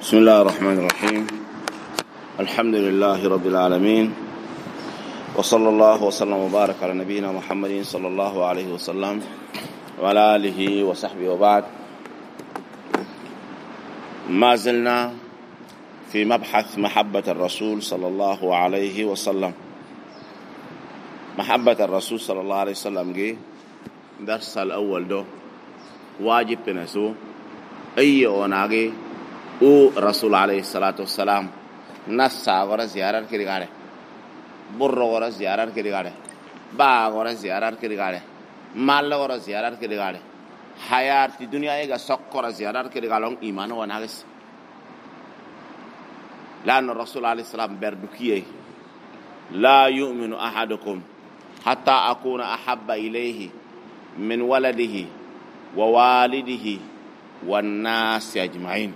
بسم الله الرحمن الرحيم. الحمد لله رب العالمين، وصلى الله وسلم وبارك على نبينا محمد صلى الله عليه وسلم وعلى آله وصحبه وبعد. ما زلنا في مبحث محبة الرسول صلى الله عليه وسلم. محبة الرسول صلى الله عليه وسلم جي درس الأول ده واجب بنسو أي أوناجي او رسول عليه الصلاة والسلام نسا غورا زيارة كري غاله برو غورا زيارة كري غاله با غورا زيارة كري غاله مال غورا زيارة كري غاله حياة الدنيا ايغا سوكورا زيارة كري غالون ايمان وناغس. لأن الرسول عليه السلام بردكيه لا يؤمن أحدكم حتى أكون أحب إليه من ولده ووالده والناس أجمعين.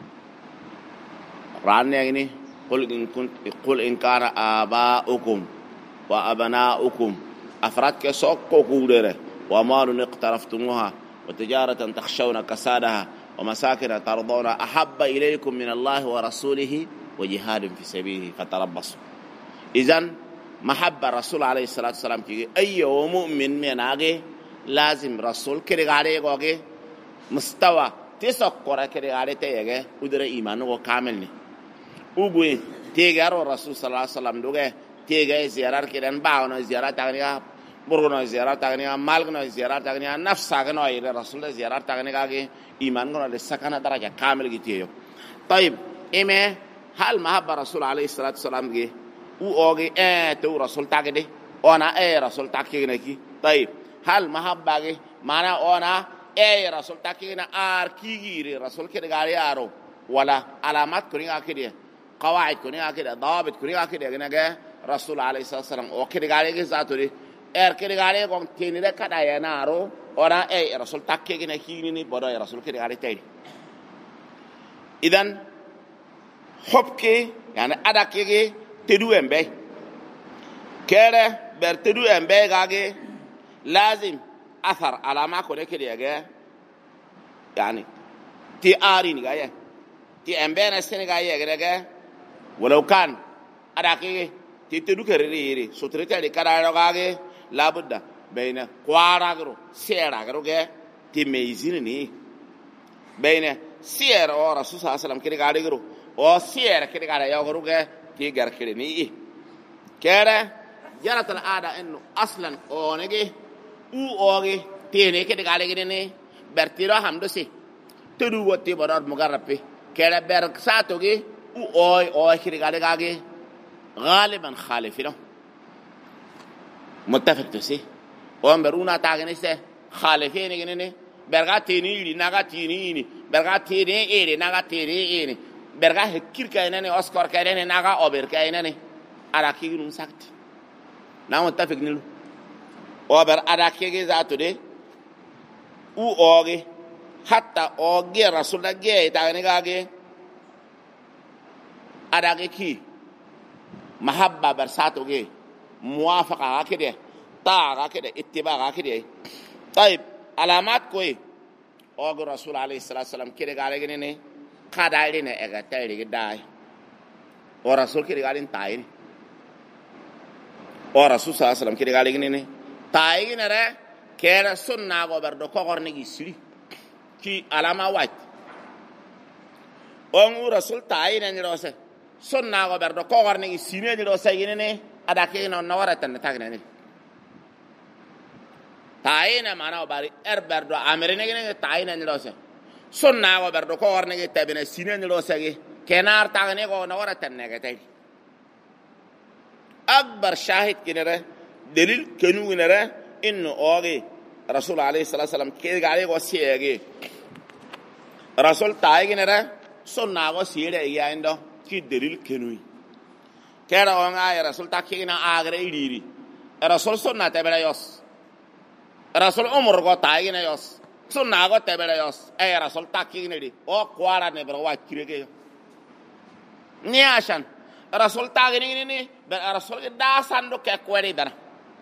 رانيغني قل إن كان آباؤكم وأبناؤكم أفراد كسوكو كودره وأموال اقترفتموها وتجارة تخشون كسادها ومساكن ترضون أحب إليكم من الله ورسوله وجهاد في سبيله فتربصوا. إذن محبة الرسول عليه الصلاة والسلام كي أي مؤمن من آغي لازم رسول كري غاري غوغي مستوى تسوكورا كري غاري تيغي ودر إيمانه كامل. ubuin tegaro rasul sallallahu alaihi wasallam doge tega ziyarar kidan baawno ziyarat tagniga burgono ziyarat tagniga malgno ziyarat tagniga nafsa gno ay rasul ziyarat tagniga ge iman gno le sakana daraja kamil gitiyo. طيب ime hal mahabba rasul alaihi salatu wasallam ge u oge to rasul tagde ona rasul takina ki. طيب hal mahabba ge mana ona rasul takina ar kigire rasul kidgari aro wala alamat kuninga kidiya قواعد كوني كده ضوابط كوني كده جناجة رسول عليه الصلاة والسلام وكده قال لك زاتوري كده قال لك تاني ده كده يا نارو أنا رسول تاكي جنا كيني برا رسول كده قال تاني. إذن حبك يعني أداك يجي تدو أمبي كده برتدو أمبي كاجي لازم أثر على ما كوني كده يا يعني تي آرين كايه تي أمبي نسيني كايه كده ولو كان أداكي تيتدو كريري سوتريتالي كاراغاغي لابد بين قواراغرو سيراغرو كي تميزيني بين سير او رسول صلى الله عليه وسلم كي غاريغرو او سير كي غاريغرو كي غاركريني كده جرت العاده انه اصلا اونغي اوغي تيني كي غاريغريني برتيرو حمدسي تدو وتي براد مغربي كده بركساتوغي او كده غالي غالبا خالفينه متفق تسي وامبرونا تاغنيسه خالفين غنيني برغاتيني نغاتيني برغاتيني ايري نغاتيني ايري برغا كيركاينني اوسكار كاينني نغا اوبر كاينني اراكيغنو ساكت نا متفق نلو اوبر اراكيغي ذاتو دي اوغي حتى اوغي رسول الله تاغني أداكي كي محبة برساتو كي موافقة كده طاعة كده اتباع كده. طيب علامات كوي أوغو رسول عليه الصلاة والسلام كده قال لنا قادة لنا إغتاير كده ورسول كده قال لنا تاين ورسول صلى الله عليه وسلم كده قال لنا تاين را كده سنة وبردو كورنيجي سري كي علامة واحد أوغو رسول تاين نروسه sonna go berdo ko warni sine ni do sayine ne adake no nawaratan tagne ne tayina mana bari berdo amrene ne tayina ni do se sonna go berdo ko warni tabine sine ni do sagi kenar tagne go nawaratan ne gatay akbar shahid kinere dalil kenu kinere inno oge rasul alayhi salatu wasalam ke gale go siege rasul tayinere sonna go siere yaindo ki delil kenui kera on ay rasul takina agre idiri rasul sunna tabela yos rasul umur go tayina yos sunna go tabela yos ay rasul takina di o kwara ne bro wa kirege ni ashan rasul tagini ni be rasul da sando ke kwari dara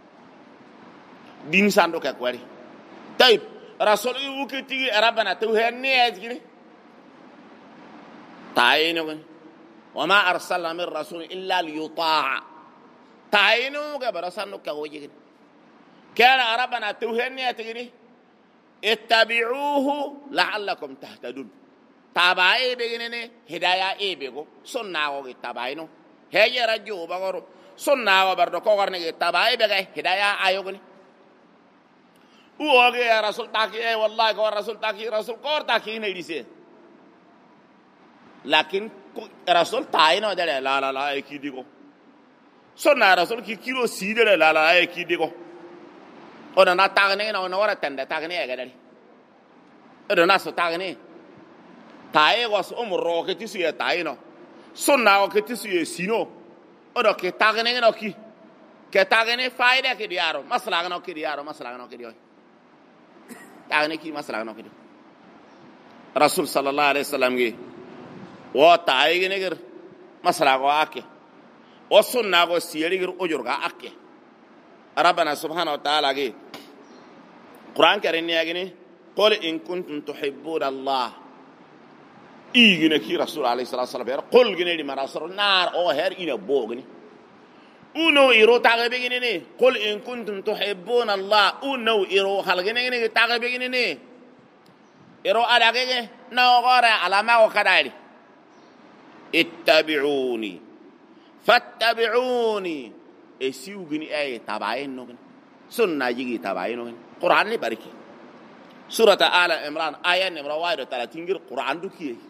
din sando ke kwari tayib rasul yu kiti arabana tu hen ni ajgini تعينه وما أرسلنا من رسول إلا ليطاع تعينه كبرسانو كوجه كان ربنا توهني تجري اتبعوه لعلكم تهتدون تابعي بينني هدايا اي بيغو سنة تابعينو هي رجو بغرو سنة وبردو كوغرني تابعي بيغي هدايا ايوغني ووغي يا رسول تاكي والله كور رسول تاكي رسول كور تاكي نيديسي لكن رسول تاينو دل لا لا لا اكي ديغو سنة رسول كي كيلو سي دل لا لا اكي ديغو ona na tagne na ona wara tanda tagne ya gadari odo na so tagne tae was umro ke tisu ya tae no sunna o ke tisu ya sino odo ke tagne no ki ke tagne faida ke diaro masala no ke diaro masala no ke dio tagne ki masala no ke dio rasul sallallahu alaihi wasallam ge wo tae ge ne ger masala go ake o sunna go siyeri ger ojur ga ake ربنا سبحانه وتعالى قرآن كريم يقول قل إن كنتم تحبون الله إيجنا كي رسول عليه الصلاة والسلام قل جنيد ما رسول النار أو هير إنا بوغني أنو إيرو تاغبيني قل إن كنتم تحبون الله أنو إيرو خلقني تاغبيني إيرو أداغي نوغورا على ما وكدايري اتبعوني فاتبعوني esiugini ay tabayin no sunna jigi tabayin no qur'an ni bariki surata ala imran aya number 30 ngir qur'an du kiye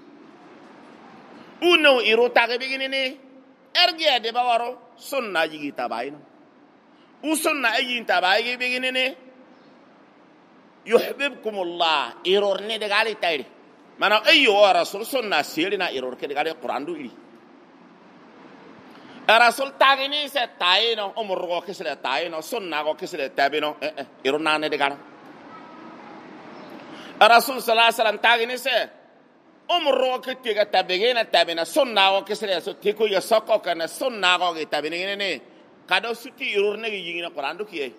uno iro tagabigini ni erge de bawaro sunna jigi tabayin u sunna ayin tabayi bigini ni yuhibbukumullah iror ne de gali tayri mana ayyo rasul sunna sirina iror ke de gali qur'an du iri rasul tagini se taino umurgo kisle taino sunna go kisle tabino iruna ne de gara rasul sallallahu alaihi wasallam tagini se umurgo kitiga tabigena tabina sunna go kisle so tiko ya sokko kana sunna go tabini ne kado suti irurne gi yingina qur'an do kiye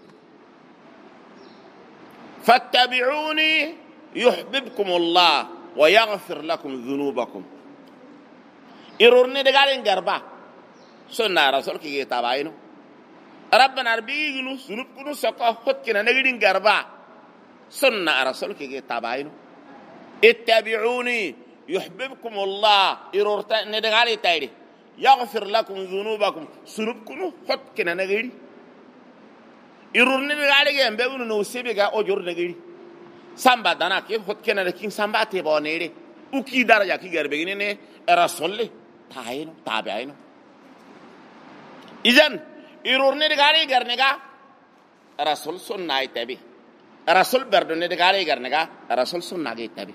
fattabi'uni yuhibbukum allah wa yaghfir lakum dhunubakum irurne de gara ngarba sunna rasul ki tabayino rabbana arbiginu sunub kunu saka hotkina nagidin garba sunna rasul ki tabayino ittabi'uni yuhibbukum allah irurta nedagali tayri yaghfir lakum dhunubakum sunub kunu hotkina nagidi irurni nedagali gembe bunu no sebiga ojor nagidi samba dana ki hotkina kin samba te bonere uki daraja ki garbegine ne rasul tayino tabayino إذن يرورني دعاري كرنيكا رسول سنة يتبي رسول بردوني دعاري كرنيكا رسول سنة يتبي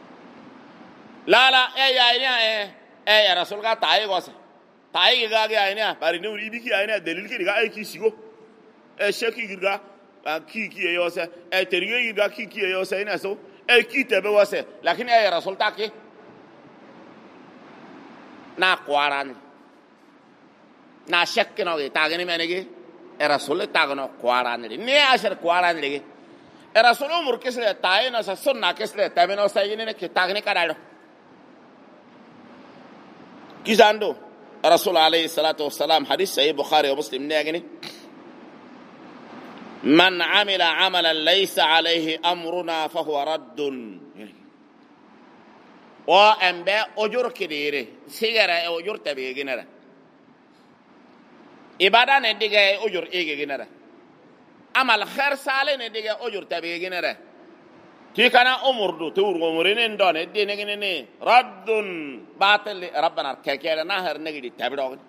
لا لا يا رسول کا تاي غوسه تاي گا گیا ہے بارینو ریبی کی ہے دلیل کی گا کی سیگو شکی گا کی یوسه تریگی گا کی یوسه نا سو کی تبه واسه لكن يا رسول تاکي نا قواران na shakki no ge tagani menege rasul tagano qaran ni ashar qaran lege rasul umur kisle tayna sa sunna kisle tabeno sayine ne ke tagni kadalo kizando rasul alayhi salatu wassalam hadith sahih bukhari wa muslim ne gani man amila amalan laysa alayhi amruna fa huwa raddun wa ambe ojur kidire sigara ojur tabe ginara ibada ne diga ojur ege ginara amal khair sale ne diga ojur tabe ginara ti kana umurdu to urgo murene ndone de ne ne raddun batil rabbana kekere na har ne gidi tabe dog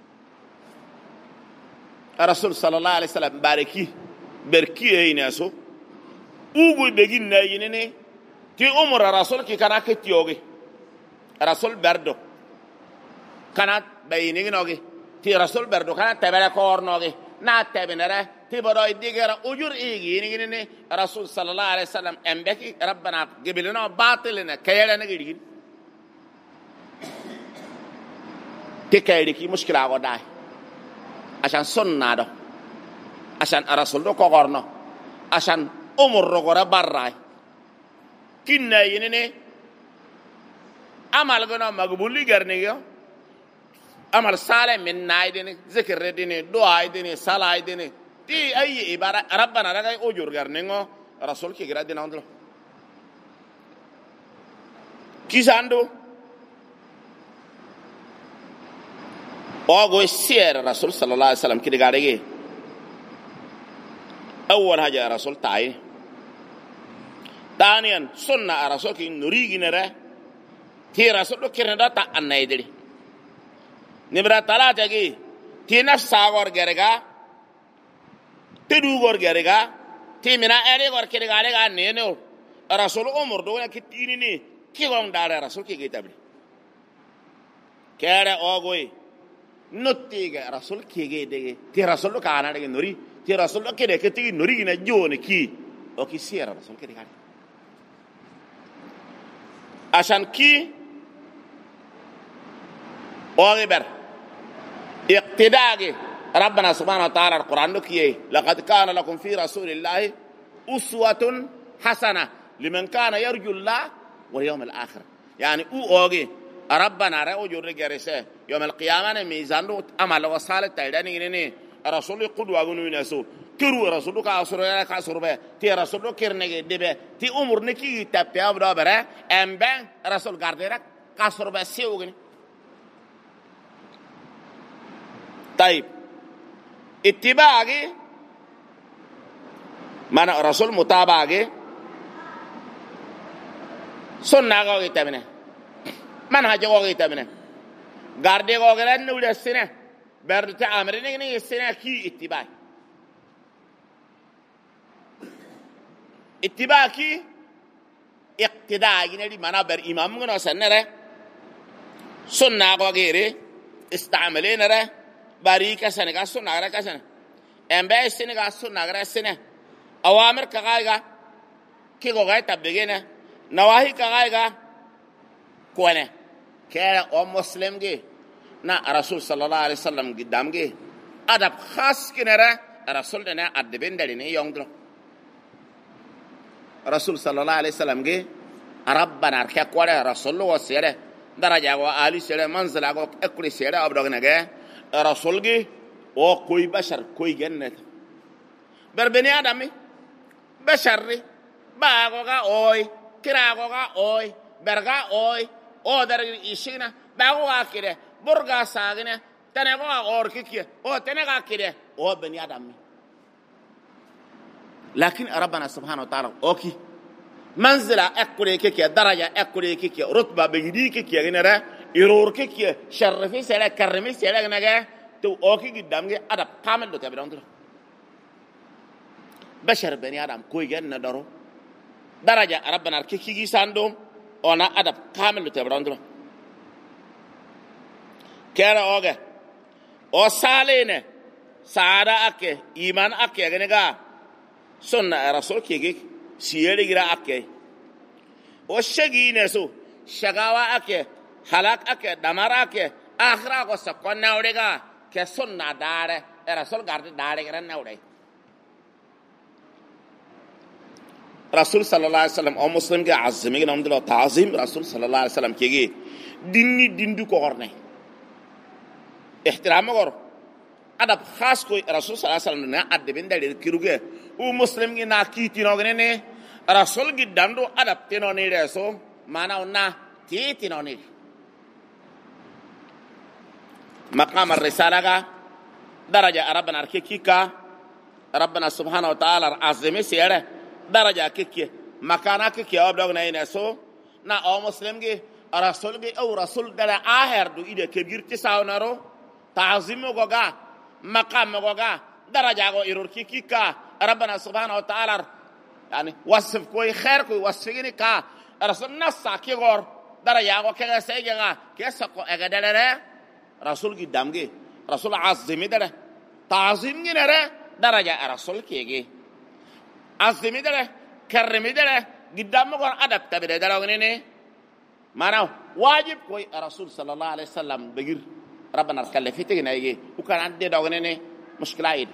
rasul sallallahu alaihi wasallam bariki berki eynaso ugu begin na yinene ti umur rasul ki kana ketioge rasul berdo kana bayini noge ti rasul berdo kana tabere kornoge na tabenere ti bodo digera ujur igi ni rasul sallallahu alaihi wasallam embeki rabbana gibilno batilina kayela na gidi ti kayri ki mushkila go dai عشان سنة ده عشان الرسول ده كورنا عشان أمر رجورا براي كنا ينني amal gona magbuli garniyo amal sale min naydini zikr dini dua dini sala dini ti ay ibara rabbana raga ujur garningo rasul ki gira dina ondlo kisando ogo sier rasul sallallahu alaihi wasallam ki digarege awwal haja rasul ta'i ثانيا سنة رسولك نريد نرى تي رسولك كرنا تا النايدري نبرة ثلاثة كي تي نفس ساغور غرقا تدو غور غرقا تي منا أري غور كرقا لغا نينو رسول عمر دونا كتيني ني كي غم دار رسول كي كتابلي كيرا أوغوي نتيجة رسول كي دي تي رسول كانا دي نوري تي رسول كي كتير نوري نجون كي أو كي سير رسول كي كانا عشان كي أغبر اقتداء ربنا سبحانه وتعالى القرآن كي لقد كان لكم في رسول الله أسوة حسنة لمن كان يرجو الله واليوم الآخر يعني أوغي ربنا رأوجو رجالسه يوم القيامة ميزانه أمل وصالة تايداني إني رسول قدوة غنوينسو كرو رسول كاسر كاسر به تي رسول كرنه دبه تي عمر نكي تبتي أبدا بره أمبن رسول قرديرك كاسر به سيوغني طيب اتباعي من رسول متابعي سنة قوي تبنه منهج قوي تبنه قردي قوي لأنه ولا السنة برد تعامرين إني السنة كي اتباعي اتباعي اقتداء يعني منا بر إمام منا سنة سنة قوي استعملين ره باریک سنه کا سنة غير كسنة أمبي سنة کا سنة غير سنة أوامر كغاية كي غاية تبغينا نواهي كغاية كونه كأ مسلم جي نا رسول صلى الله عليه وسلم قدام جي أدب خاص كنره رسول دنا أدبين دلني يومدرو رسول صلى الله عليه وسلم جي ربنا ركع قوله رسول وسيره درجة وعالي سيره منزل أكل سيره أبرقنا جي رسول جي او کوئی بشر کوئی جنت بر بني آدمی بشری باغوغا اوی کراغوغا اوی برغا اوی او در ایشینا باغوغا کده برغا ساگنه تنغوغا اورکیه او تنغا کده او بني آدمی لكن ربنا سبحانه وتعالى اوكي منزله اكوري كيكي درجه اكوري كيكي رتبه بيدي كيكي غنره يرور كيكي شرفي سلا كرمي سلا نجا تو اوكي قدامي ادب كامل لو تبي دونتو بشر بني ادم كوي جن درو درجه ربنا كيكي ساندوم انا ادب كامل لو تبي دونتو كيرا اوغا او سالينه سارا اكي ايمان اكي غنغا سنة رسول كيكي سيري غير اكي او شغينه سو شغاوا اكي halak ake damara ake akhira ko sakon nawrega ke sunna dare rasul garde dare ran nawre rasul sallallahu alaihi wasallam o muslim ge azmi ge namdilo ta'zim rasul sallallahu alaihi wasallam kege dinni dindu ko horne ihtiram gor adab khas ko rasul sallallahu alaihi wasallam na adde ben dare kiruge o muslim ge na kiti no ne rasul ge dando adab tino ne reso mana onna titi no ne مقام الرسالة درجة ربنا كيكا ربنا سبحانه وتعالى عظيم سيره درجة كيكي مكانا كيكي أبدأنا ينسو نا أو مسلم جي رسول جي أو رسول دل آخر دو إذا كبير تساو نارو تعظيم وغا مقام وغا درجة غو إيرور كيكا ربنا سبحانه وتعالى يعني وصف كوي خير كوي وصفيني كا رسول نصا كي غور درجة غو كيغا سيجا كيساقو أغدالره رسول قدام جي رسول عظيم دره تعظيم جنره درجة رسول كيجي عظيم دره كرم دره قدام مقر أدب تبدأ دره ونيني معناه واجب كوي رسول صلى الله عليه وسلم بغير ربنا ركله في تجينا يجي وكان عندي دره ونيني مشكلة عيد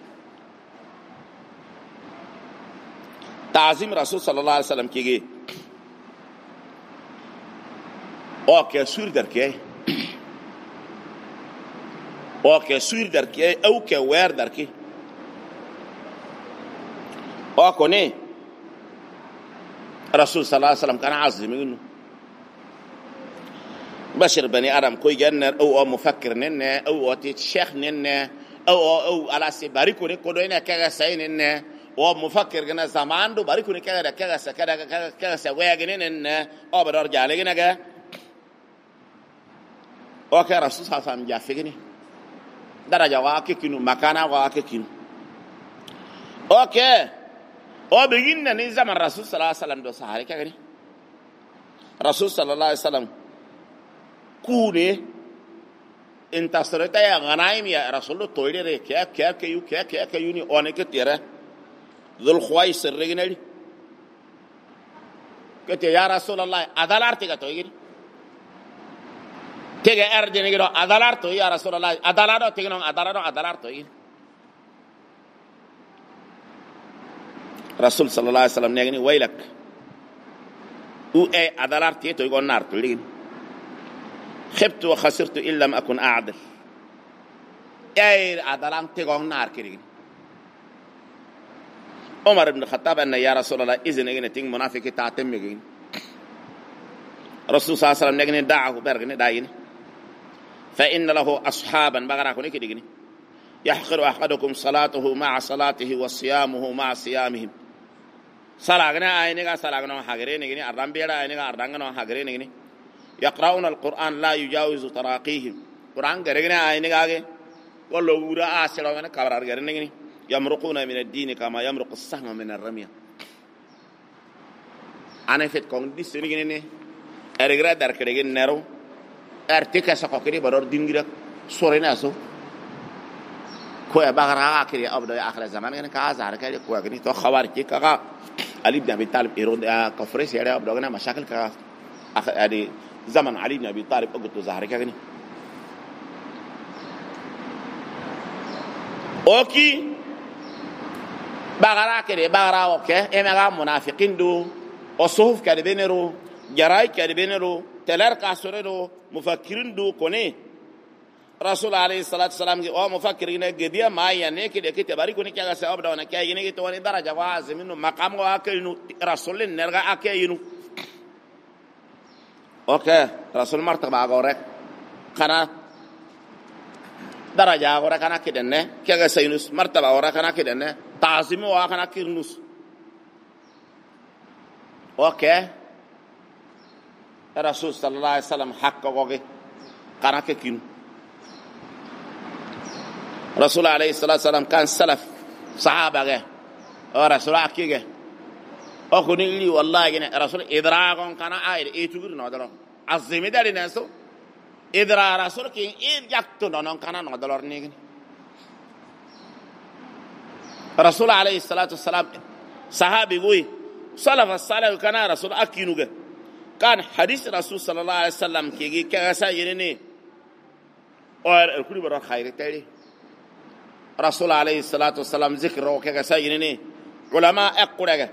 تعظيم رسول صلى الله عليه وسلم كيجي o ke sur darke o ke sur darke au ke wer darke o ko ne rasul sallallahu alaihi wasallam kana azmi بشر بني آدم كوي جنر أو مفكر ننّه أو شيخ ننّه أو على سباريكوني كودوينا كذا سين ننّه أو مفكر جنا زمان دو باريكوني كذا سويا جننّه أو بدور جالي جنا كذا أو كرسول صلى الله عليه وسلم جافيني درجة واقع كينو مكانا واقع كينو أوكي أو بيجينا نيزام الرسول صلى الله عليه وسلم دو سهاري كذا رسول صلى الله عليه وسلم كوني انت سرتا يا غنايم يا رسول الله تويري كيا يوني اونيك تيرا ذو الخويس الرجنالي كت يا رسول الله ادلارتي كتويري تيجي ارجني كده ادلارتو يا رسول الله ادلارو تيجي نون ادلارتو رسول صلى الله عليه وسلم نيغني ويلك او اي ادلارتي تو يغون نار تولين خبت وخسرت إن لم أكن أعدل أي عدلان تقون نار كريم عمر بن الخطاب أن يا رسول الله إذن إغنى تين منافق تعتم يغين رسول صلى الله عليه وسلم نغني دعه برغني داين فإن له أصحابا بغراكوني كدغني يحقر أحدكم صلاته مع صلاته وصيامه مع صيامهم صلاغنا أينغا صلاغنا حغرين غني أرامبيرا أينغا أردانغنا حغرين غني يقرؤون القرآن لا يجاوز تراقيهم قرآن غرغنا أينغا والله ورا أسلامنا كبار غرغني يمرقون من الدين كما يمرق السهم من الرمية أنا فيت كون دي سيرغني أرغرا داركرغن نرو أرتكا سكوكري برور دينغرا سوريناسو كوي باغرا كري أبدا آخر الزمان كان كازار كري كوي غني تو خوار كي كا علي بن أبي طالب إيرون كفريس يا أبدا غنا مشاكل كا أدي زمن علي بن أبي طالب أقول تزهر كأني أوكي بغرا كده بغرا أوكي إما منافقين دو أصوف كده بينرو جراي كده بينرو تلار كاسورو مفكرين دو كوني رسول عليه الصلاة والسلام أو مفكرين جديا ما يعني كده كده باري كوني كذا سبب ده وانا كأي يعني كده وانا درجة واعز منه مقام واكل رسول النرجع أكينو اوكي رسول مرتبه اغورك كنا درجه اغورك كنا كدنه كيغا سينوس مرتبه اغورك كنا كدنه تعظيم واكنا كيرنوس اوكي الرسول صلى الله عليه وسلم حق اوغي كنا كينو رسول عليه الصلاه والسلام كان سلف صحابه رسول اكيغه أخوني لي والله جنا رسول إدراكون كنا عاير إيتوغر نادرون عزمي داري ناسو إدرا رسول كين يكتو نون كنا نادلور نيجن رسول عليه الصلاة والسلام صحابي قوي سلف الصلاة كنا رسول أكينوغ كان حديث رسول صلى الله عليه وسلم كي كاسا ينني اور الكل برا خير تاري رسول عليه الصلاة والسلام ذكره كاسا ينني علماء أقرأ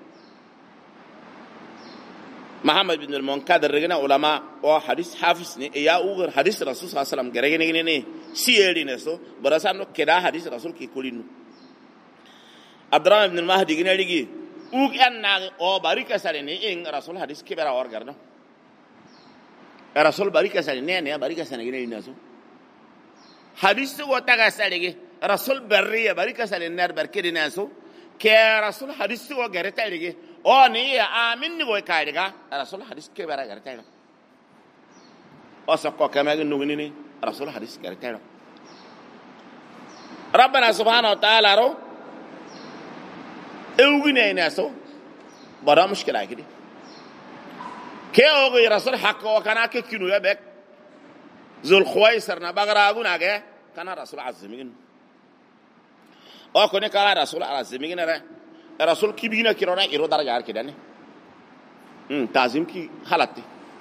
محمد بن المنكدر رجنا علماء او حديث حافظ ني يا اوغر حديث رسول صلى الله عليه وسلم غرغني ني سيري نسو برسانو كدا حديث رسول كي كولينو عبد الرحمن بن المهدي غني لغي اوغ ان او باريكا سالني ان رسول حديث كبيرا اور غرنا رسول باريكا سالني ني باريكا سالني غني نسو حديث وتا سالني رسول بريه باريكا سالني نار بركدي نسو كي رسول حديث وغرتا لغي او ني امين ني كايدغا رسول حديث كبيرا غرتا أسقى كما نقولني رسول حديث كرتنا ربنا سبحانه وتعالى رو اوغني ناسو برا مشكلة كده كي اوغي رسول حق وكان كينو يبك ذو الخويسر نبغراغون اگه كان رسول عظيمين او كوني كان رسول عظيمين رسول كبينا كيرونا يرو درجه كده ني تعظيم كي حالتي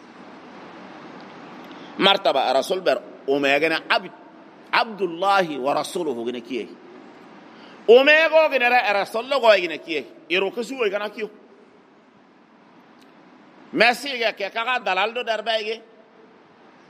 مرتبة رسول بر أميغنا عبد الله ورسوله غنا كيه أميغو غنا رسول الله غنا كيه يروكسو غنا كيو مسيغا كيكا دلال دو دربايغي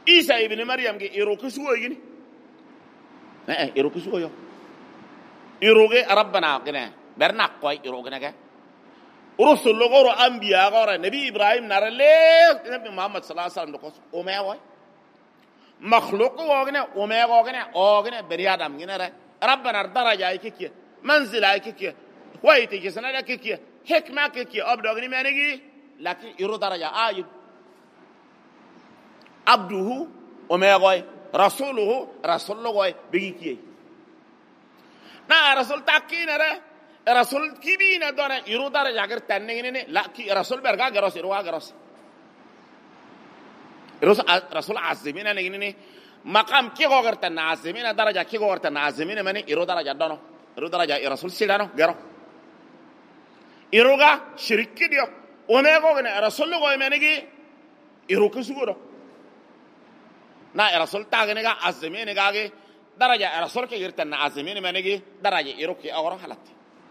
Isa ibn Maryam ge iro kusuo yini iro kusuo yo iro ge rabbana gene berna koy iro gene ge rusul goro anbiya goro nabi Ibrahim narale nabi Muhammad sallallahu alaihi wasallam ko o me way makhluq wo gene o gene bari adam gene re rabbana daraja aykiye manzila aykiye wayti ke sanada aykiye hikma aykiye abdo gene menegi lakin iro daraja ayib abduhu o me goy rasuluhu goy bigi na rasul takina re rasul kibina dona iru daraja gar tanne ne la ki rasul berga garos irwa garos rasul azimina ne maqam ki go gar tan azimina daraja ki go gar tan azimina mani iru daraja dono iru daraja rasul sidano garo iruga shirki dio o me go ne rasul goy menegi iru kusugoro na rasul tagene ga azmine ga ge daraja rasul ke girtan na azmine menegi daraja iruki awro halati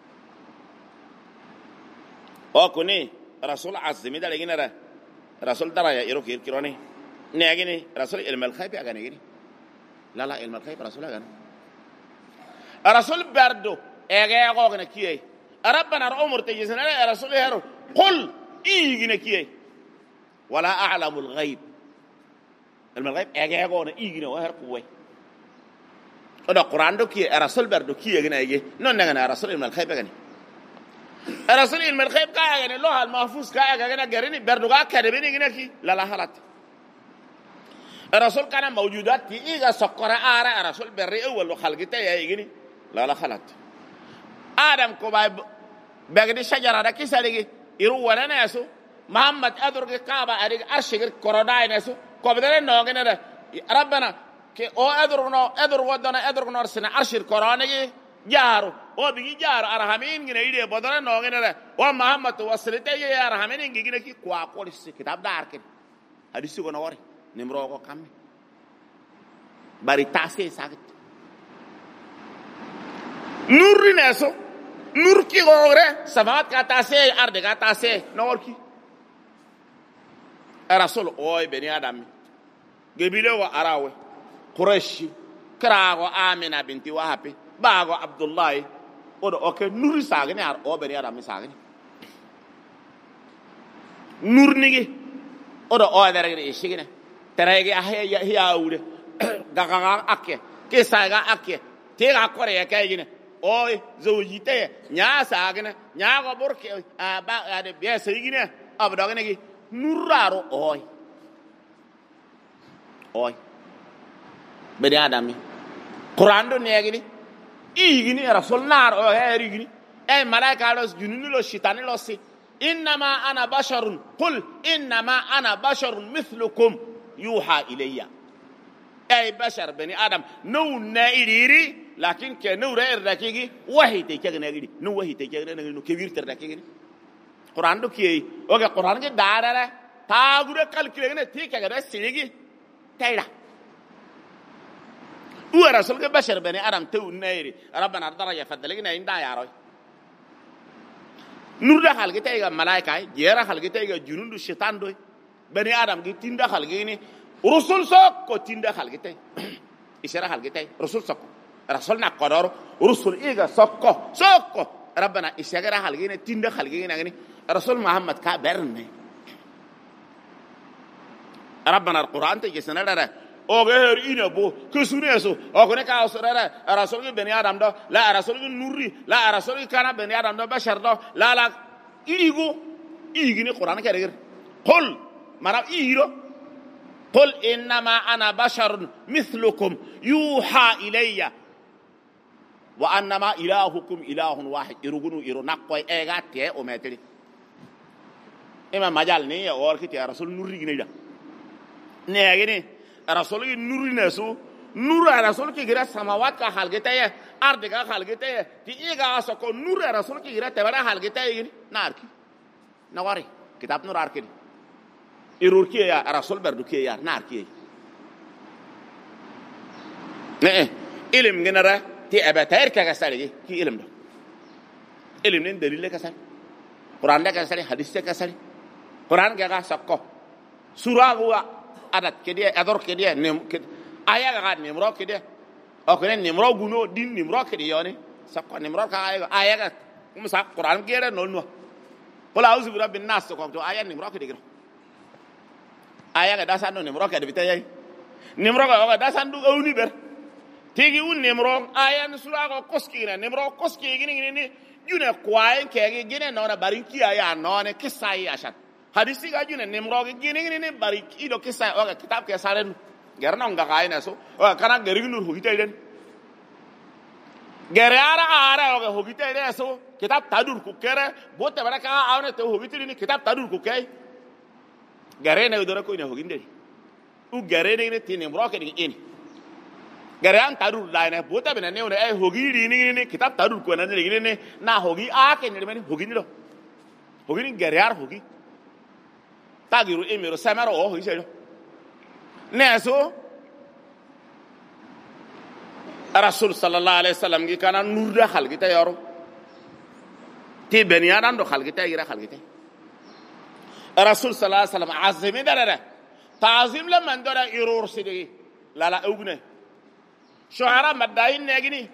o kuni rasul azmine da legina ra rasul daraja iruki kironi ne gini rasul ilm al khayb aga ne gini la ilm al khayb rasul aga rasul bardo ege go gna kiye rabbana umur tejisna rasul hero qul igina kiye wala a'lamu al ghaib المغيب اجاغون ايغنا وهر قوي ادا قران دو كي رسول بردو كي يغنا ايغي نون نغنا رسول المغيب غني رسول المغيب كا غني لوح المحفوظ كا غنا غريني بردو كا كدبني غنا كي لا لا حالات الرسول كان موجودات في ايغا سقرا ارا رسول بري اول خلقته يغني لا لا حالات ادم كو باي بغدي شجره دكي سالغي يرو ولا ناسو محمد ادرك كعبه ادي ارشغر كوروداي ناسو كوبدر نوغنا ربنا كي او ادر ودنا ادر نورسنا ارشر قراني جارو او بيجي جار ارحمين غنا يدي بدر نوغنا او محمد وصلته يا ارحمين غينا كي كوا كولس كتاب دار كي حديث كو نوري نمرو كو كام باري تاسي ساكت نور ناسو نور كي غوره سماوات کا تاسي ارض کا تاسي نور كي رسول اوي بني ادم قبيله وأراوي قريشي كراغو آمنة بنتي وهبي باغو عبد الله ودو اوكي نور ساغني او بني ادم ساغني نور نيغي ودو او درغي شيغني تراغي هي اولي غاغا اكي كي ساغا اكي تيغا كوريا كايغني اوي زوجيتي نيا ساغني نيا غو بركي با ادي بي سيغني ابدوغني نورارو اوي بني ادمي قران دو نيغني ايغني رسول نار او هيريغني اي ملائكه لو جنون لو شيطان لو سي انما انا بشر قل انما انا بشر مثلكم يوحى الي اي بشر بني ادم نو نايري لكن كنو رير دكيغي وحي تيكغنيغي نو وحي تيكغنيغي نو كبير تردكيغي قران دو كي اوغا قران كي دارا تاغورا كالكيغني تيكغدا سيغي تايدا ورسول بشر بني ادم تو نيري ربنا درجه فضلنا اندا يا روي نور دا خالغي تايغا ملائكه جيرا خالغي تايغا جنون الشيطان دوي بني ادم دي تيندا خالغي ني رسول سوكو تيندا خالغي تاي اشاره خالغي تاي رسول سوكو رسولنا قدر رسول ايغا سوكو ربنا اشاره خالغي ني تيندا خالغي ني رسول محمد كا برني ربنا القران تجسنا دره او غير ينبو كسونيسو او كنه كاوسرا رسول بني ادم دو لا رسول نوري لا رسول كان بني ادم دو بشر دو لا ايغو ايغني قران كيرغ قل مرا ايرو قل انما انا بشر مثلكم يوحى الي وانما الهكم اله واحد يرغنو يرو نقوي ايغاتي او متري اما مجال ني اوركي رسول نوري غنيدا نيغني رسول نور نسو نور رسول كي غير سماوات کا خلقته ہے ارض کا خلقته ہے تي ایگا سکو نور رسول كي غير تبرا خلقته ہے ناركي نواري كتاب نور اركي يروركي يا رسول بردوكي يا ناركي نه علم غنرا تي ابتاير كاسالي كي علم ده علم نين دليل كاسالي قران ده كاسالي حديث كاسالي قران كا سكو سوره هو adat kede ador kede nem aya ga nimro kede o kene nimro guno din nimro kede yoni sakko nimro ka aya ga musa qur'an gere nonno qul a'udhu bi rabbin nas ko to aya nimro kede gero aya ga dasan no nimro kede bitay nimro ga dasan du awni ber tigi un nimro aya ni sura ko koskina nimro koski gini june kwaen kege gine nona barinki aya nona kisai ashat hadisi ga june nimro gini bariki do kisai o kitab ke saren gerna nga kaina so o kana gerinur hugitayden gerara ara o hugitayden so kitab tadur ku kere bote baraka awne to hugitini kitab tadur ku kay garene udara ko ina huginde u garene ne tin nimro ke ni garan tadur laine bote bena ne one ay hugiri ni kitab tadur ko na ni na hugi a ke ni men hugini do hugini gerar hugi tagiru emiro samaro o hugise neso rasul sallallahu alaihi wasallam gi kana nurda khalgita yaro ti beniyadan do khalgita ira khalgita rasul sallallahu alaihi wasallam azimi darara ta'zim lamman dara irur sidi la ugne shu'ara madain negini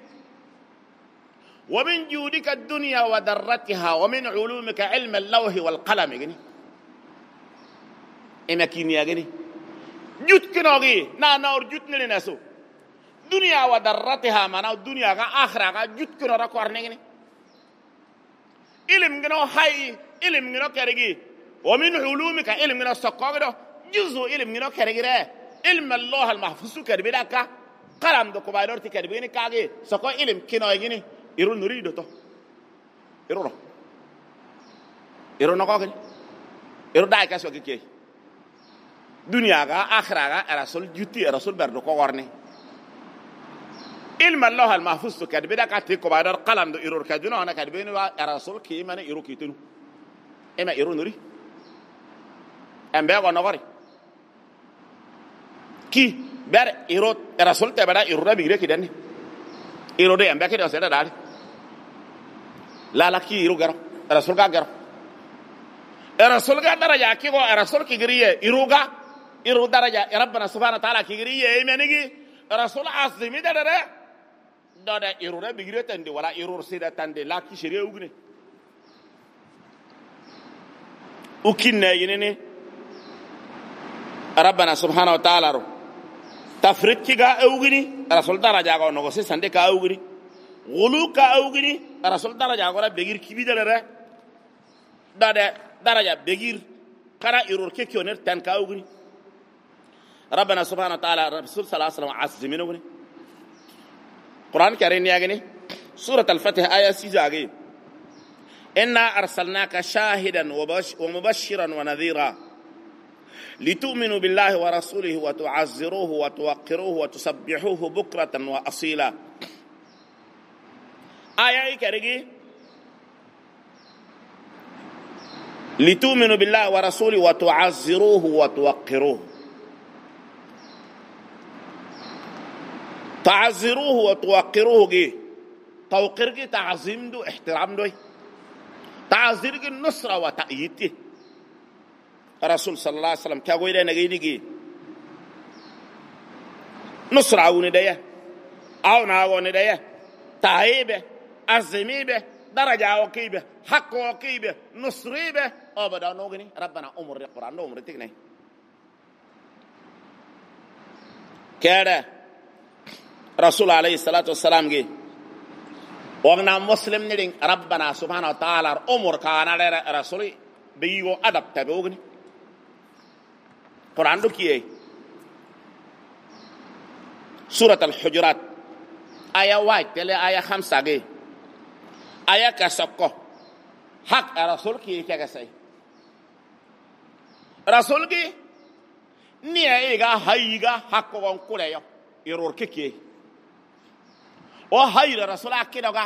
ومن جودك الدنيا وذرتها ومن علومك علم اللوح والقلم gini emakini gini jut kinogi na naur jut nele naso dunya wa darrataha mana dunya ga akhira ga jut kino ra ko arne ngene ilim ngino hay ilim ngino keregi wa min ulumika ilim ngino sokogo juzu ilim ngino keregi re ilm allah al mahfuz kerbi daka qalam do ko baydor ti kerbi ni kage soko ilim kino ngini iru nurido to iru no ko iru dai ka so ke dunya ga akhira ga rasul juti rasul berdo ko warne ilm allah al mahfuz to kadbe da ka te ko badar qalam do irur kaduna ona kadbe ni wa rasul ki mane iru kitunu ema iru nuri ambe go nogori ki ber iru rasul te bada iru da bigre kidani iru de ambe ke do seda dal la ki iru garo rasul ga garo rasul ga daraja ki go rasul ki griye iruga iru daraja rabbana subhanahu wa ta'ala kigriye imenigi rasul azimi dara doda iru da bigire tande wala iru sida tande la ki shiriye ugne ukinna yinene rabbana subhanahu wa ta'ala ro tafrit kiga ugni rasul daraja go no se sande ka ugni gulu ka ugni rasul daraja go ra bigir kibi dara doda daraja bigir kara iru ke kioner tan ka ugni ربنا سبحانه وتعالى رسول صلى الله عليه وسلم عزمينه قرآن كريم يغني سورة الفتح آية 6 إنا أرسلناك شاهدا ومبشرا ونذيرا لتؤمنوا بالله ورسوله وتعزروه وتوقروه وتسبحوه بكرة وأصيلا آية كريم لتؤمنوا بالله ورسوله وتعزروه وتوقروه تعزروه وتوقروه جي توقير جي تعظيم دو احترام دو تعزير جي نصرة وتأييد رسول صلى الله عليه وسلم كاقوي لنا جي نصرة عوني دايا عون عوني دايا تعيبه عزميبه درجة وكيبه حق وكيبه نصريبه أبدا نوغني ربنا أمر القرآن نومر تكني كده رسول عليه الصلاة والسلام جي وغنا مسلم نرين ربنا سبحانه وتعالى أمر كان على رسولي بيجو أدب تبوغني قرآن دو كيه سورة الحجرات آية واحد تلي آية 5 جي آية كسكو حق رسول كيه كسي رسول كي نيه إيغا هايغا حق وانكوليو يرور كيه وهاي رسول أكيدوغا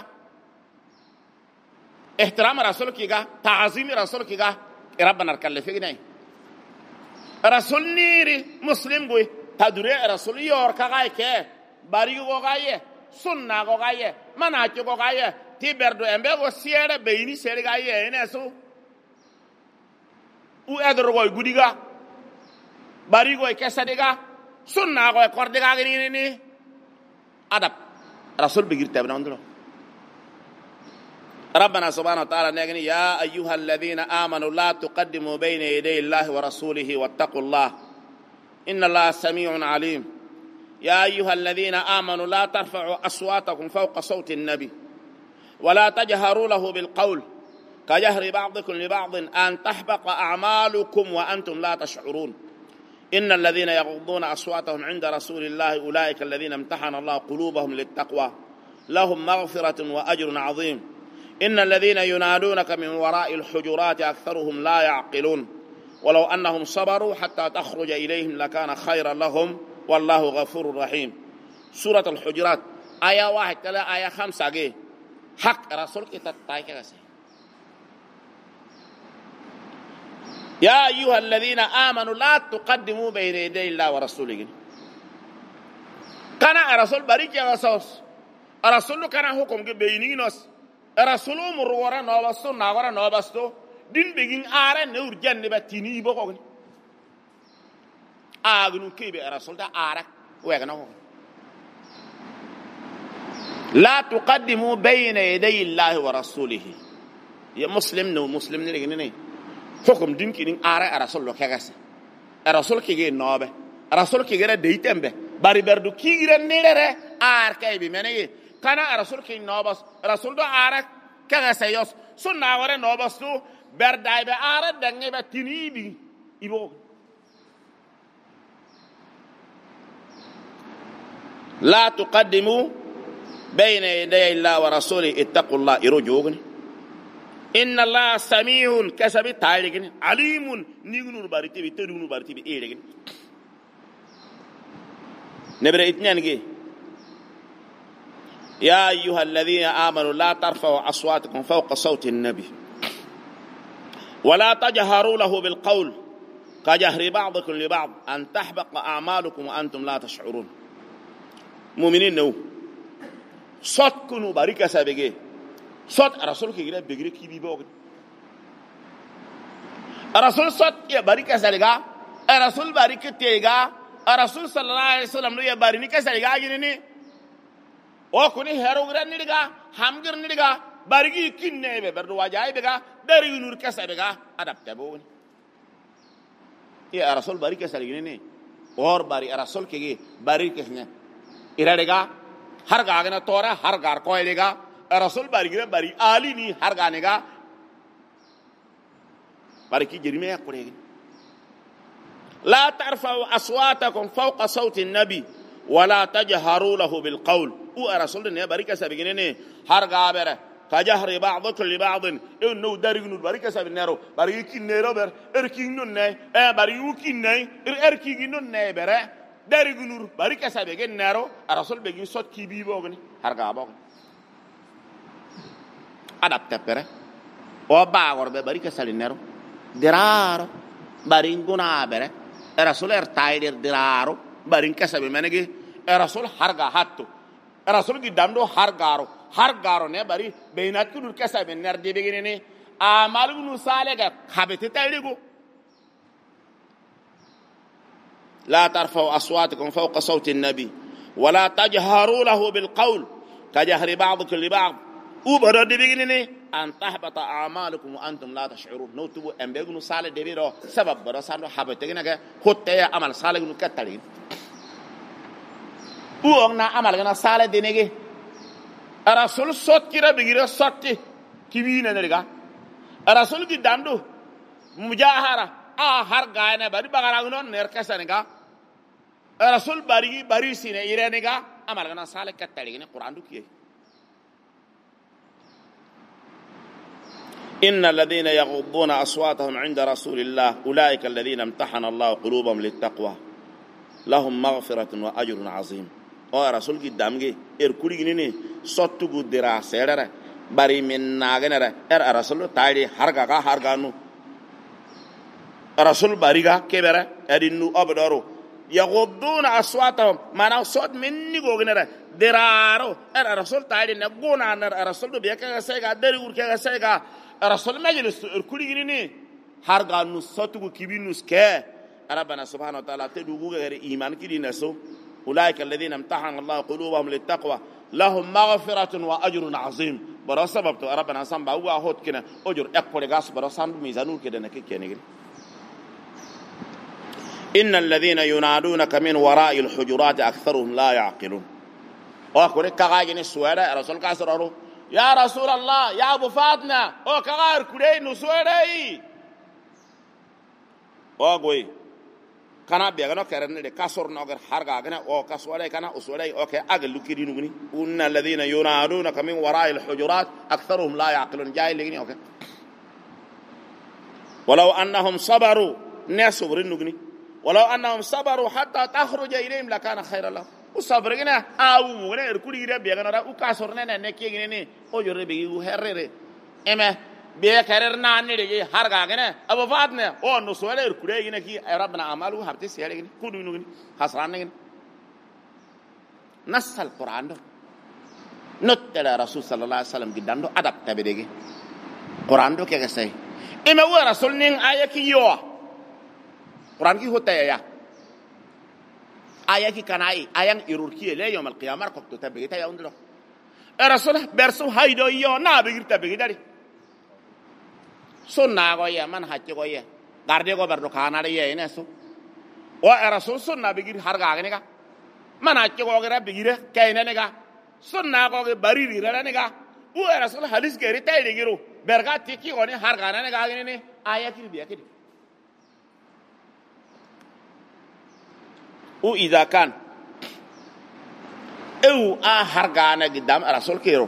احترام رسول كيغا تعظيم رسول كيغا ربنا نكلفيني رسول نيري مسلم بوي تدري رسول يوركا غايكه باريغو غايه سنة غايه مناچ غايه تيبردو امبو سيره بيني سيره غايه انسو او ادرو غديغا barigo e kesadiga sunna go e kordiga ni adab rasul bigir tabna ndro ربنا سبحانه وتعالى نقول يا أيها الذين آمنوا لا تقدموا بين يدي الله ورسوله واتقوا الله إن الله سميع عليم يا أيها الذين آمنوا لا ترفعوا أصواتكم فوق صوت النبي ولا تجهروا له بالقول كجهر بعضكم لبعض أن تحبط أعمالكم وأنتم لا تشعرون إن الذين يغضون أصواتهم عند رسول الله أولئك الذين امتحن الله قلوبهم للتقوى لهم مغفرة وأجر عظيم إن الذين ينادونك من وراء الحجرات أكثرهم لا يعقلون ولو أنهم صبروا حتى تخرج إليهم لكان خيرا لهم والله غفور رحيم. سورة الحجرات آية 1 تلا آية 5 حق رسول كتاتاي كاسي يا أيها الذين آمنوا لا تقدموا بين يدي الله ورسوله. كان رسول بريك يا رسول كان حكم بينينوس رسول مرورا نوبستو ناورا نوبستو دين بيجين آره نور جن بتيني بقولي أغنو كيبي رسول ده آره ويغنو لا تقدموا بين يدي الله ورسوله. يا مسلم نو مسلم نيجي حكم دين كين آره رسول لو كيغاس رسول كيجي نوبه رسول كيجي ديتمبه باري بردو كيجي نيره آر كيبي مني كان رسول كين نوبس رسول دو آره كيغاس يوس سنة ورا نوبس تو برداي به آره دنگي به تنيبي يبو لا تقدموا بين يدي الله ورسوله اتقوا الله يرجوغني إن الله سميع كسب تايلغني عليم نيغنور بارتي بتدونو بارتي بيلغني نبر اتنينغي يا أيها الذين آمنوا لا ترفعوا أصواتكم فوق صوت النبي ولا تجهروا له بالقول كجهر بعضكم لبعض أن تحبط أعمالكم وأنتم لا تشعرون. مؤمنين نو صوت كنو باريكا سابقه صوت رسول كي بيغري كي بيبوغ رسول صوت يا باريكا سالغا رسول باريكا تيغا رسول صلى الله عليه وسلم يا باريكا سالغا جيني او كوني هيروغرا نيغا حمغر نيغا باريكي كينيبه بردو واجاي بيغا داري نور كسابغا ادب تبون يا رسول باريكا سالغيني اور باري رسول كي باريكا سنه इराडेगा हर गागना तोरा हर गार कोयलेगा रसूल बारीगिरे बारी आली नी हर गानेगा बारी की जरिमे या पड़ेगी لا ترفعوا أصواتكم فوق صوت النبي ولا تجهروا له بالقول ورسول ne barika sabigine ne har gabere kajahri ba'dukum li ba'd inno darignu barika sabinero bari kinero ber erkinno ne bari ukinne erkinno ne bere dari gunur bari kasa be gen naro rasul be gi sot ki bi bogni har ga bog adapte pere o ba gor be bari kasa li nero diraro bari nguna bere rasul er tayder diraro bari kasa be menegi rasul har ga hatto rasul gi dando har garo ne bari be nat kunur kasa be ner de be gene amal gunu sale ga habete taydigo لا ترفعوا أصواتكم فوق صوت النبي ولا تجهروا له بالقول كجهر بعضكم لبعض وبرد بيجنني أن تحبط أعمالكم وأنتم لا تشعرون نوتبو أم بيجنو سالة دبيرو سبب برسالو حبتكنا كهتة عمل سالة جنو كتالين وأنا عمل جنا سالة دينه الرسول صوت كيرا بيجري صوت كيبينا نرجع الرسول كي داندو مجاهرة هر غاينا باري بغاراغنون نركسانغا رسول باري سينه يرانغا امالغنا سالك كتالين قران دوكي ان الذين يغضون اصواتهم عند رسول الله اولئك الذين امتحن الله قلوبهم للتقوى لهم مغفرة واجر عظيم او رسول قدامغي اركوريغني سوتو درا سيرره باري من ناغنره رسول تايدي هرغانو رسول باريغا كبره ادينو ابدارو يغضون اصواتهم ما صوت مني غوغنره درارو رسول تايدي نغونا رسول بيكا سيغا دريور كا سيغا رسول مجلس كوليغني هارغانو صوتو كيبينوس كه ربنا سبحانه وتعالى تدوغو غير إيمان كدي نسو أولئك الذين امتحن الله قلوبهم للتقوى لهم مغفرة وأجر عظيم برا سبب تو ربنا سامبا هو هوت كنا أجر أكبر غاس برا سامبا ميزانور كده نكيني إن الذين ينادونك من وراء الحجرات أكثرهم لا يعقلون أقول لك كاجين السوارة رسول كاسرارو يا رسول الله يا أبو فاطمة أو كغار كرين نسواري أقول كنا بيعنا كرنا لكاسر ناقر حرقة كنا أو كسواري كنا أسواري أو كأجل لكيرين نغني إن الذين ينادونك من وراء الحجرات أكثرهم لا يعقلون جاي لغني أوكي ولو أنهم صبروا ناس صبرين نغني ولو أنهم صبروا حتى تخرج إليهم لكان خير لهم وصبرنا أو مغنى يركولي ربي أنا وكاسرنا نكيني أو يربي وهرر إما بيكررنا نيجي هرجع كنا أبو فاطمة أو نسوال يركولي كنا كي ربنا عمله هرتي سيالي كنا كودو نغني حسران كنا نص القرآن ده نتلا رسول صلى الله عليه وسلم جدا ده أدب تبديه القرآن ده كيف سي إما هو رسول نين آية كيوا القرآن كي هو تيا آية كي كان آية إيروركية لا يوم القيامة كتب تبديه تيا عندنا الرسول برسو هايدو يو نابير تبديه داري سنة قوية من حج قوية غاردي قو بردو خانا ريه إنسو والرسول سنة بيجي هرجع كنيكا من حج قوية بيجي كأنه نيكا سنة قوية بريري رأنا نيكا والرسول حديث كيري تايد يجيرو بركة تيكي قوني هرجع نيكا كنيني آية كير بيا كده وإذا كان أو هرجع قدام الرسول كيرو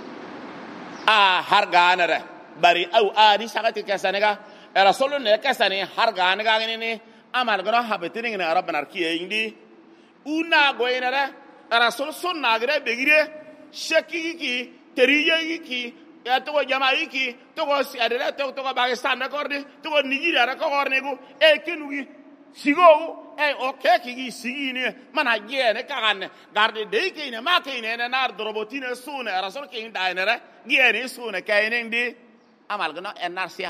هرجع نره bari au ari sagati kasanega rasulun ne kasane har ga naga ne amal gano habetining ne rabbana arkiye indi una goyenara rasul sunna gre begire sheki ki teriye ki ya to jama'i ki to go siadela to Pakistan na kordi to go Nigeria na korne go e kenugi sigo e okay ki sigi ne mana je ne kagan garde de ki ne ma ki ne na drobotine sune rasul ki indainere giene sune kainen di amal gano enarsia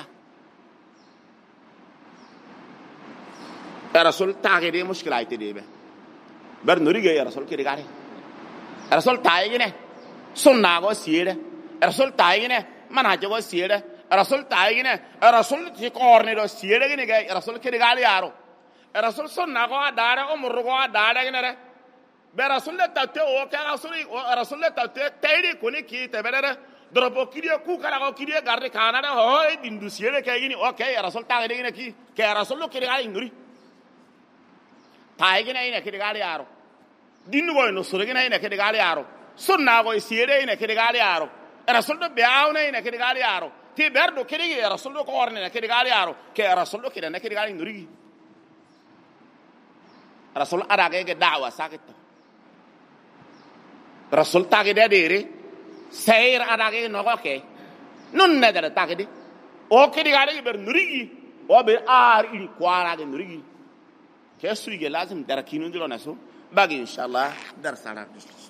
rasul taagide mushkila aytide be bar nurige ya rasul ki digare rasul taayine sunna go siere rasul taayine manhaj go siere rasul taayine rasul ti korne do siere gine ga rasul ki digale yaro rasul sunna go daara umur go daara gine re be rasul tatte o ka rasul tatte tayri kuni ki tebere dropo kidiye ku kala ko kidiye garde kana da ho e dindu siele kay gini okay rasul taage de ki ke rasul lo kidi gali nguri taage ina kidi gali yaro dindu go no sore ina kidi gali yaro sunna go siele ina kidi gali yaro rasul do beawna ina kidi gali yaro ti berdo kidi rasul do ko orne ina kidi gali yaro ke rasul lo kidi na kidi gali nguri rasul arage ge da'wa sakit rasul taage de dere سير أداكي نوكي نون ندر تاكدي أو كدي غادي بير نوريجي أو بير إلي كوارا غادي نوريجي كيسوي لازم دركينو دلو نسو باقي إن شاء الله درس على